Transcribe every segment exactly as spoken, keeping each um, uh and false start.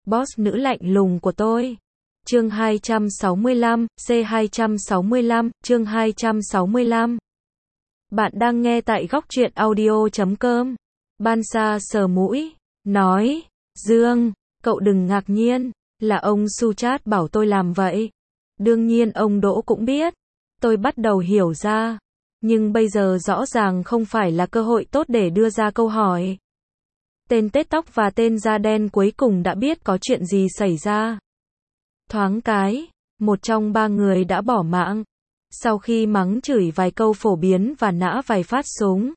boss nữ lạnh lùng của tôi. Chương hai trăm sáu mươi lăm, C hai trăm sáu mươi lăm, chương hai trăm sáu mươi lăm. Bạn đang nghe tại góc truyện audio chấm com. Ban Sa sờ mũi, nói, Dương, cậu đừng ngạc nhiên, là ông Suchat bảo tôi làm vậy. Đương nhiên ông Đỗ cũng biết. Tôi bắt đầu hiểu ra. Nhưng bây giờ rõ ràng không phải là cơ hội tốt để đưa ra câu hỏi. Tên tết tóc và tên da đen cuối cùng đã biết có chuyện gì xảy ra. Thoáng cái, một trong ba người đã bỏ mạng. Sau khi mắng chửi vài câu phổ biến và nã vài phát súng.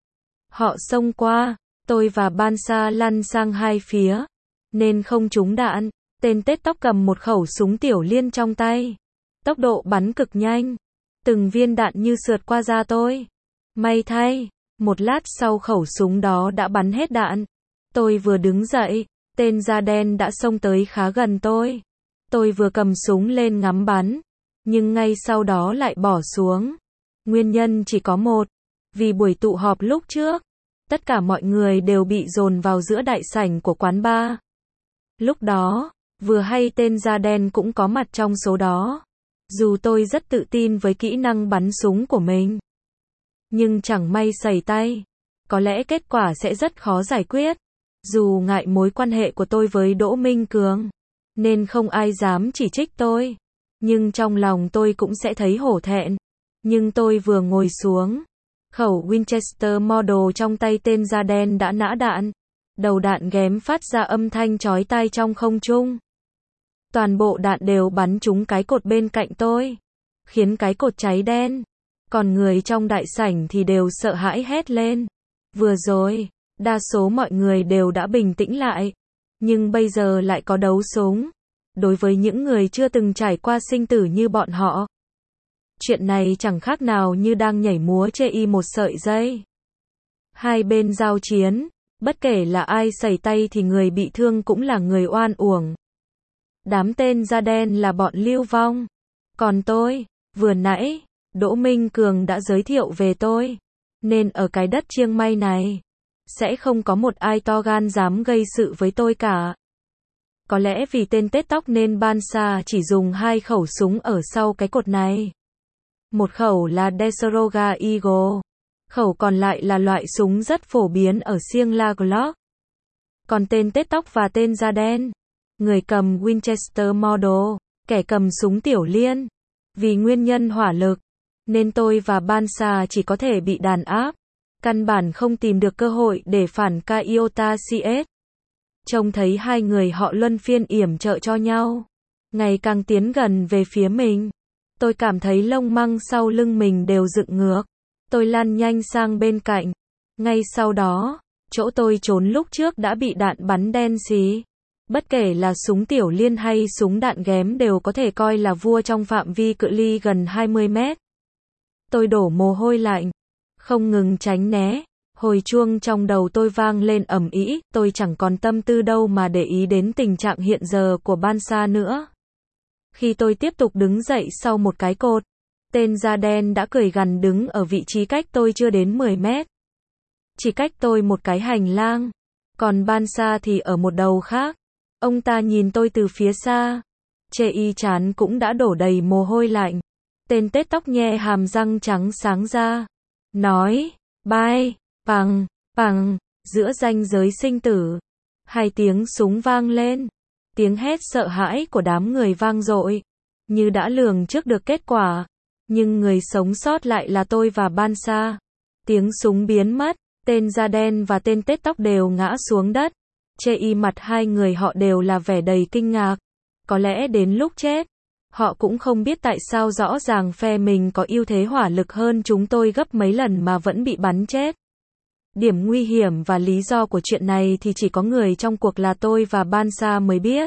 Họ xông qua, tôi và Ban Sa lăn sang hai phía. Nên không trúng đạn. Tên tết tóc cầm một khẩu súng tiểu liên trong tay. Tốc độ bắn cực nhanh. Từng viên đạn như sượt qua da tôi. May thay, một lát sau khẩu súng đó đã bắn hết đạn. Tôi vừa đứng dậy, tên da đen đã xông tới khá gần tôi. Tôi vừa cầm súng lên ngắm bắn, nhưng ngay sau đó lại bỏ xuống. Nguyên nhân chỉ có một, vì buổi tụ họp lúc trước, tất cả mọi người đều bị dồn vào giữa đại sảnh của quán bar. Lúc đó, vừa hay tên da đen cũng có mặt trong số đó. Dù tôi rất tự tin với kỹ năng bắn súng của mình, nhưng chẳng may sẩy tay, có lẽ kết quả sẽ rất khó giải quyết. Dù ngại mối quan hệ của tôi với Đỗ Minh Cường, nên không ai dám chỉ trích tôi. Nhưng trong lòng tôi cũng sẽ thấy hổ thẹn. Nhưng tôi vừa ngồi xuống, khẩu Winchester Model trong tay tên da đen đã nã đạn. Đầu đạn ghém phát ra âm thanh chói tai trong không trung. Toàn bộ đạn đều bắn trúng cái cột bên cạnh tôi, khiến cái cột cháy đen. Còn người trong đại sảnh thì đều sợ hãi hét lên. Vừa rồi, đa số mọi người đều đã bình tĩnh lại. Nhưng bây giờ lại có đấu súng. Đối với những người chưa từng trải qua sinh tử như bọn họ, chuyện này chẳng khác nào như đang nhảy múa chê y một sợi dây. Hai bên giao chiến, bất kể là ai sẩy tay thì người bị thương cũng là người oan uổng. Đám tên da đen là bọn lưu vong. Còn tôi, vừa nãy, Đỗ Minh Cường đã giới thiệu về tôi. Nên ở cái đất chiêng may này, sẽ không có một ai to gan dám gây sự với tôi cả. Có lẽ vì tên tết tóc nên Ban Sa chỉ dùng hai khẩu súng ở sau cái cột này. Một khẩu là Deseroga Eagle. Khẩu còn lại là loại súng rất phổ biến ở Siêng La Glock. Còn tên tết tóc và tên da đen, người cầm Winchester Model, kẻ cầm súng tiểu liên. Vì nguyên nhân hỏa lực, nên tôi và Ban Sa chỉ có thể bị đàn áp. Căn bản không tìm được cơ hội để phản ca Iota xê ét. Trông thấy hai người họ luân phiên yểm trợ cho nhau, ngày càng tiến gần về phía mình. Tôi cảm thấy lông măng sau lưng mình đều dựng ngược. Tôi lăn nhanh sang bên cạnh. Ngay sau đó, chỗ tôi trốn lúc trước đã bị đạn bắn đen xì. Bất kể là súng tiểu liên hay súng đạn ghém đều có thể coi là vua trong phạm vi cự ly gần hai mươi mét. Tôi đổ mồ hôi lạnh, không ngừng tránh né. Hồi chuông trong đầu tôi vang lên ầm ĩ, tôi chẳng còn tâm tư đâu mà để ý đến tình trạng hiện giờ của Ban Sa nữa. Khi tôi tiếp tục đứng dậy sau một cái cột, tên da đen đã cười gằn đứng ở vị trí cách tôi chưa đến mười mét. Chỉ cách tôi một cái hành lang. Còn Ban Sa thì ở một đầu khác. Ông ta nhìn tôi từ phía xa. Chê y chán cũng đã đổ đầy mồ hôi lạnh. Tên tết tóc nhe hàm răng trắng sáng ra. Nói, bai, bằng, bằng, giữa ranh giới sinh tử. Hai tiếng súng vang lên. Tiếng hét sợ hãi của đám người vang dội. Như đã lường trước được kết quả. Nhưng người sống sót lại là tôi và Ban Sa. Tiếng súng biến mất. Tên da đen và tên tết tóc đều ngã xuống đất. Chê y mặt hai người họ đều là vẻ đầy kinh ngạc. Có lẽ đến lúc chết, họ cũng không biết tại sao rõ ràng phe mình có ưu thế hỏa lực hơn chúng tôi gấp mấy lần mà vẫn bị bắn chết. Điểm nguy hiểm và lý do của chuyện này thì chỉ có người trong cuộc là tôi và Ban Sa mới biết.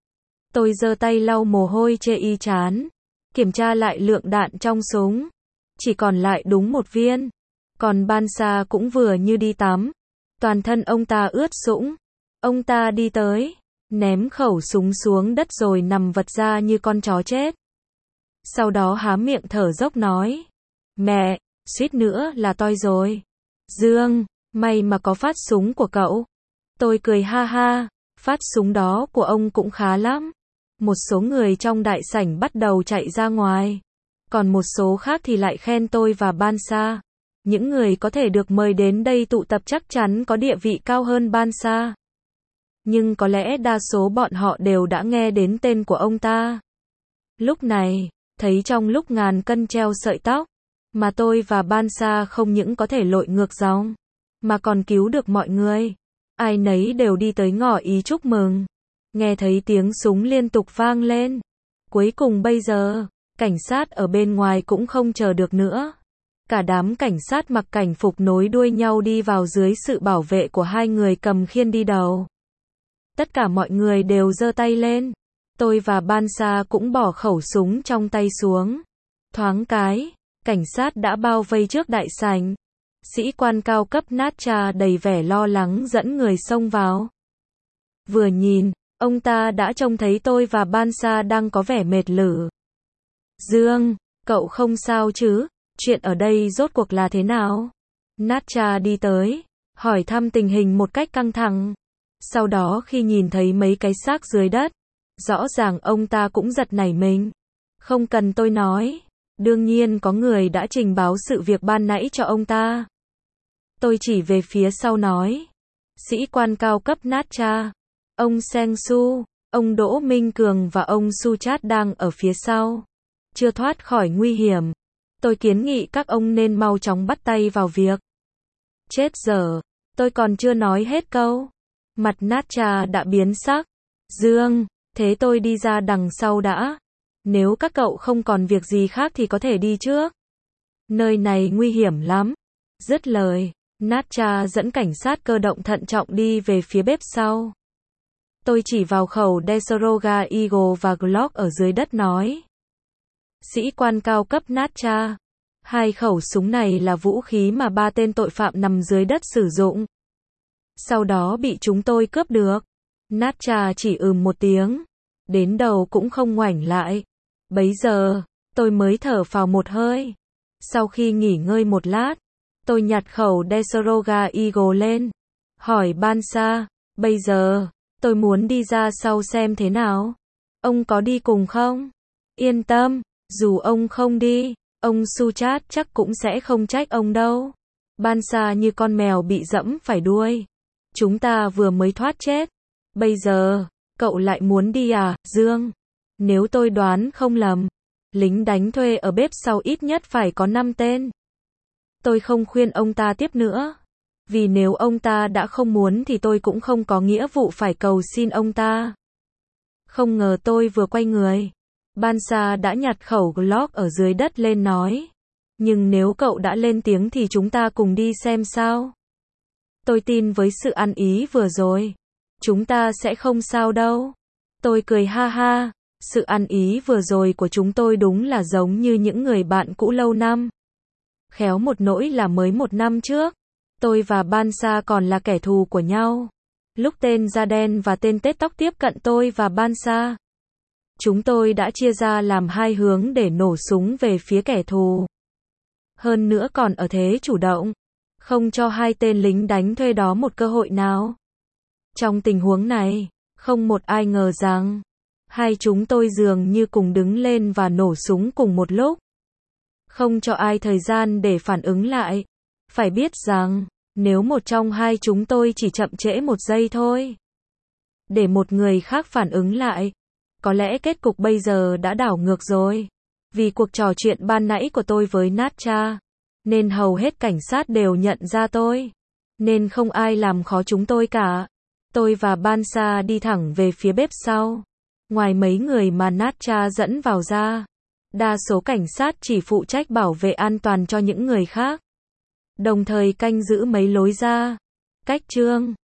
Tôi giơ tay lau mồ hôi chê y chán. Kiểm tra lại lượng đạn trong súng. Chỉ còn lại đúng một viên. Còn Ban Sa cũng vừa như đi tắm. Toàn thân ông ta ướt sũng. Ông ta đi tới, ném khẩu súng xuống đất rồi nằm vật ra như con chó chết. Sau đó há miệng thở dốc nói. Mẹ, suýt nữa là toi rồi. Dương, may mà có phát súng của cậu. Tôi cười ha ha. Phát súng đó của ông cũng khá lắm. Một số người trong đại sảnh bắt đầu chạy ra ngoài. Còn một số khác thì lại khen tôi và Bansa. Những người có thể được mời đến đây tụ tập chắc chắn có địa vị cao hơn Bansa. Nhưng có lẽ đa số bọn họ đều đã nghe đến tên của ông ta. Lúc này, thấy trong lúc ngàn cân treo sợi tóc, mà tôi và Bansa không những có thể lội ngược dòng, mà còn cứu được mọi người. Ai nấy đều đi tới ngỏ ý chúc mừng. Nghe thấy tiếng súng liên tục vang lên. Cuối cùng bây giờ, cảnh sát ở bên ngoài cũng không chờ được nữa. Cả đám cảnh sát mặc cảnh phục nối đuôi nhau đi vào dưới sự bảo vệ của hai người cầm khiên đi đầu. Tất cả mọi người đều giơ tay lên. Tôi và Bansa cũng bỏ khẩu súng trong tay xuống. Thoáng cái, cảnh sát đã bao vây trước đại sảnh. Sĩ quan cao cấp Natcha đầy vẻ lo lắng dẫn người xông vào. Vừa nhìn, ông ta đã trông thấy tôi và Bansa đang có vẻ mệt lử. Dương, cậu không sao chứ? Chuyện ở đây rốt cuộc là thế nào? Natcha đi tới, hỏi thăm tình hình một cách căng thẳng. Sau đó khi nhìn thấy mấy cái xác dưới đất, rõ ràng ông ta cũng giật nảy mình. Không cần tôi nói, đương nhiên có người đã trình báo sự việc ban nãy cho ông ta. Tôi chỉ về phía sau nói. Sĩ quan cao cấp Natcha, ông Seng Su, ông Đỗ Minh Cường và ông Suchat đang ở phía sau. Chưa thoát khỏi nguy hiểm. Tôi kiến nghị các ông nên mau chóng bắt tay vào việc. Chết dở, tôi còn chưa nói hết câu. Mặt Natcha đã biến sắc. Dương, thế tôi đi ra đằng sau đã. Nếu các cậu không còn việc gì khác thì có thể đi trước. Nơi này nguy hiểm lắm. Dứt lời, Natcha dẫn cảnh sát cơ động thận trọng đi về phía bếp sau. Tôi chỉ vào khẩu Deseroga Eagle và Glock ở dưới đất nói. Sĩ quan cao cấp Natcha, hai khẩu súng này là vũ khí mà ba tên tội phạm nằm dưới đất sử dụng. Sau đó bị chúng tôi cướp được. Natcha chỉ ừm một tiếng, đến đầu cũng không ngoảnh lại. Bấy giờ, tôi mới thở phào một hơi. Sau khi nghỉ ngơi một lát, tôi nhặt khẩu Deseroga Eagle lên, hỏi Bansa, bây giờ, tôi muốn đi ra sau xem thế nào. Ông có đi cùng không? Yên tâm, dù ông không đi, ông Suchat chắc cũng sẽ không trách ông đâu. Bansa như con mèo bị dẫm phải đuôi. Chúng ta vừa mới thoát chết. Bây giờ, cậu lại muốn đi à, Dương? Nếu tôi đoán không lầm, lính đánh thuê ở bếp sau ít nhất phải có năm tên. Tôi không khuyên ông ta tiếp nữa. Vì nếu ông ta đã không muốn thì tôi cũng không có nghĩa vụ phải cầu xin ông ta. Không ngờ tôi vừa quay người, Bansa đã nhặt khẩu Glock ở dưới đất lên nói. Nhưng nếu cậu đã lên tiếng thì chúng ta cùng đi xem sao. Tôi tin với sự ăn ý vừa rồi, chúng ta sẽ không sao đâu. Tôi cười ha ha, sự ăn ý vừa rồi của chúng tôi đúng là giống như những người bạn cũ lâu năm. Khéo một nỗi là mới một năm trước, tôi và Bansa còn là kẻ thù của nhau. Lúc tên da đen và tên tết tóc tiếp cận tôi và Bansa, chúng tôi đã chia ra làm hai hướng để nổ súng về phía kẻ thù. Hơn nữa còn ở thế chủ động, không cho hai tên lính đánh thuê đó một cơ hội nào. Trong tình huống này, không một ai ngờ rằng, hai chúng tôi dường như cùng đứng lên và nổ súng cùng một lúc. Không cho ai thời gian để phản ứng lại. Phải biết rằng, nếu một trong hai chúng tôi chỉ chậm trễ một giây thôi, để một người khác phản ứng lại, có lẽ kết cục bây giờ đã đảo ngược rồi. Vì cuộc trò chuyện ban nãy của tôi với Natcha, nên hầu hết cảnh sát đều nhận ra tôi. Nên không ai làm khó chúng tôi cả. Tôi và Bansa đi thẳng về phía bếp sau. Ngoài mấy người mà Natcha dẫn vào ra, đa số cảnh sát chỉ phụ trách bảo vệ an toàn cho những người khác, đồng thời canh giữ mấy lối ra. Cách chương